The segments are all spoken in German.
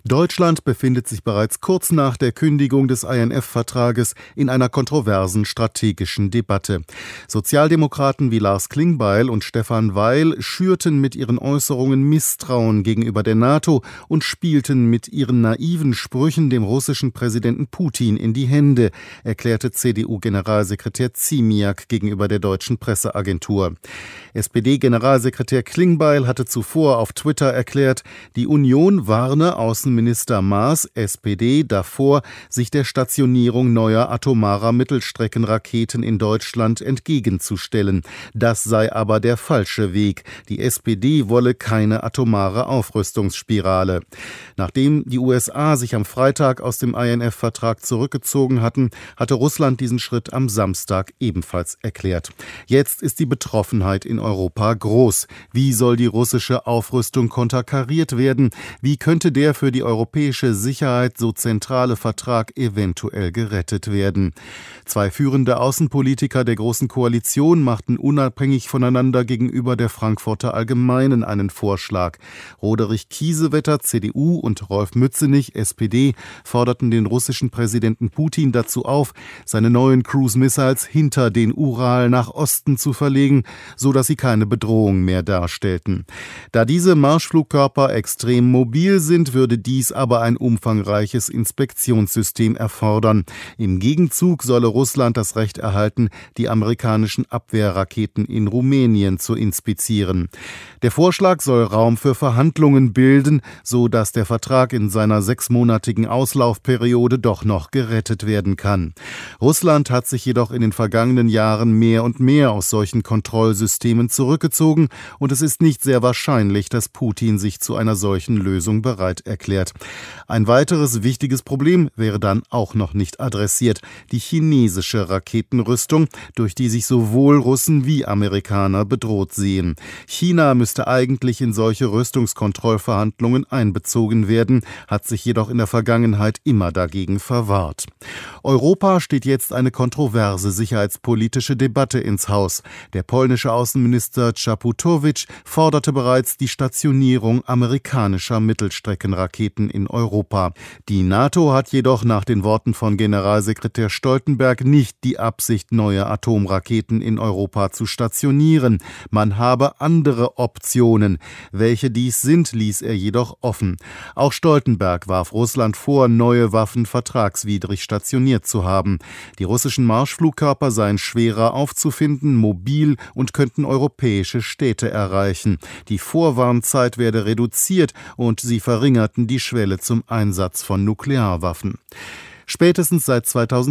Deutschland befindet sich bereits kurz nach der Kündigung des INF-Vertrages in einer kontroversen strategischen Debatte. Sozialdemokraten wie Lars Klingbeil und Stefan Weil schürten mit ihren Äußerungen Misstrauen gegenüber der NATO und spielten mit ihren naiven Sprüchen dem russischen Präsidenten Putin in die Hände, erklärte CDU-Generalsekretär Ziemiak gegenüber der deutschen Presseagentur. SPD-Generalsekretär Klingbeil hatte zuvor auf Twitter erklärt, die Union warne Außenminister Maas, SPD, davor, sich der Stationierung neuer atomarer Mittelstreckenraketen in Deutschland entgegenzustellen. Das sei aber der falsche Weg. Die SPD wolle keine atomare Aufrüstungsspirale. Nachdem die USA sich am Freitag aus dem INF-Vertrag zurückgezogen hatten, hatte Russland diesen Schritt am Samstag ebenfalls erklärt. Jetzt ist die Betroffenheit in Europa groß. Wie soll die russische Aufrüstung konterkariert werden? Wie könnte der für die europäische Sicherheit so zentrale Vertrag eventuell gerettet werden? Zwei führende Außenpolitiker der Großen Koalition machten unabhängig voneinander gegenüber der Frankfurter Allgemeinen einen Vorschlag. Roderich Kiesewetter, CDU, und Rolf Mützenich, SPD, forderten den russischen Präsidenten Putin dazu auf, seine neuen Cruise-Missiles hinter den Ural nach Osten zu verlegen, so dass sie keine Bedrohung mehr darstellten. Da diese Marschflugkörper extrem mobil sind, würde dies aber ein umfangreiches Inspektionssystem erfordern. Im Gegenzug solle Russland das Recht erhalten, die amerikanischen Abwehrraketen in Rumänien zu inspizieren. Der Vorschlag soll Raum für Verhandlungen bilden, so dass der Vertrag in seiner 6-monatigen Auslaufperiode doch noch gerettet werden kann. Russland hat sich jedoch in den vergangenen Jahren mehr und mehr aus solchen Kontrollsystemen zurückgezogen und es ist nicht sehr wahrscheinlich, dass Putin sich zu einer solchen Lösung bereit erklärt. Ein weiteres wichtiges Problem wäre dann auch noch nicht adressiert: die chinesische Raketenrüstung, durch die sich sowohl Russen wie Amerikaner bedroht sehen. China müsste eigentlich in solche Rüstungskontrollverhandlungen einbezogen werden, hat sich jedoch in der Vergangenheit immer dagegen verwahrt. Europa steht jetzt eine kontroverse sicherheitspolitische Debatte ins Haus. Der polnische Außenminister Czaputowicz forderte bereits die Stationierung amerikanischer Mittelstreckenraketen in Europa. Die NATO hat jedoch nach den Worten von Generalsekretär Stoltenberg nicht die Absicht, neue Atomraketen in Europa zu stationieren. Man habe andere Optionen. Welche dies sind, ließ er jedoch offen. Auch Stoltenberg warf Russland vor, neue Waffen vertragswidrig stationiert zu haben. Die russischen Marschflugkörper seien schwerer aufzufinden, mobil und könnten europäische Städte erreichen. Die Vorwarnzeit werde reduziert und sie verringerten die Schwelle zum Einsatz von Nuklearwaffen. Spätestens seit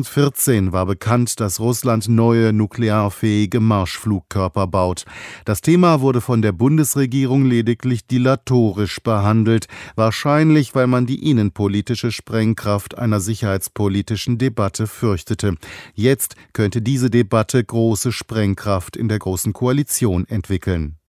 2014 war bekannt, dass Russland neue nuklearfähige Marschflugkörper baut. Das Thema wurde von der Bundesregierung lediglich dilatorisch behandelt, wahrscheinlich weil man die innenpolitische Sprengkraft einer sicherheitspolitischen Debatte fürchtete. Jetzt könnte diese Debatte große Sprengkraft in der Großen Koalition entwickeln.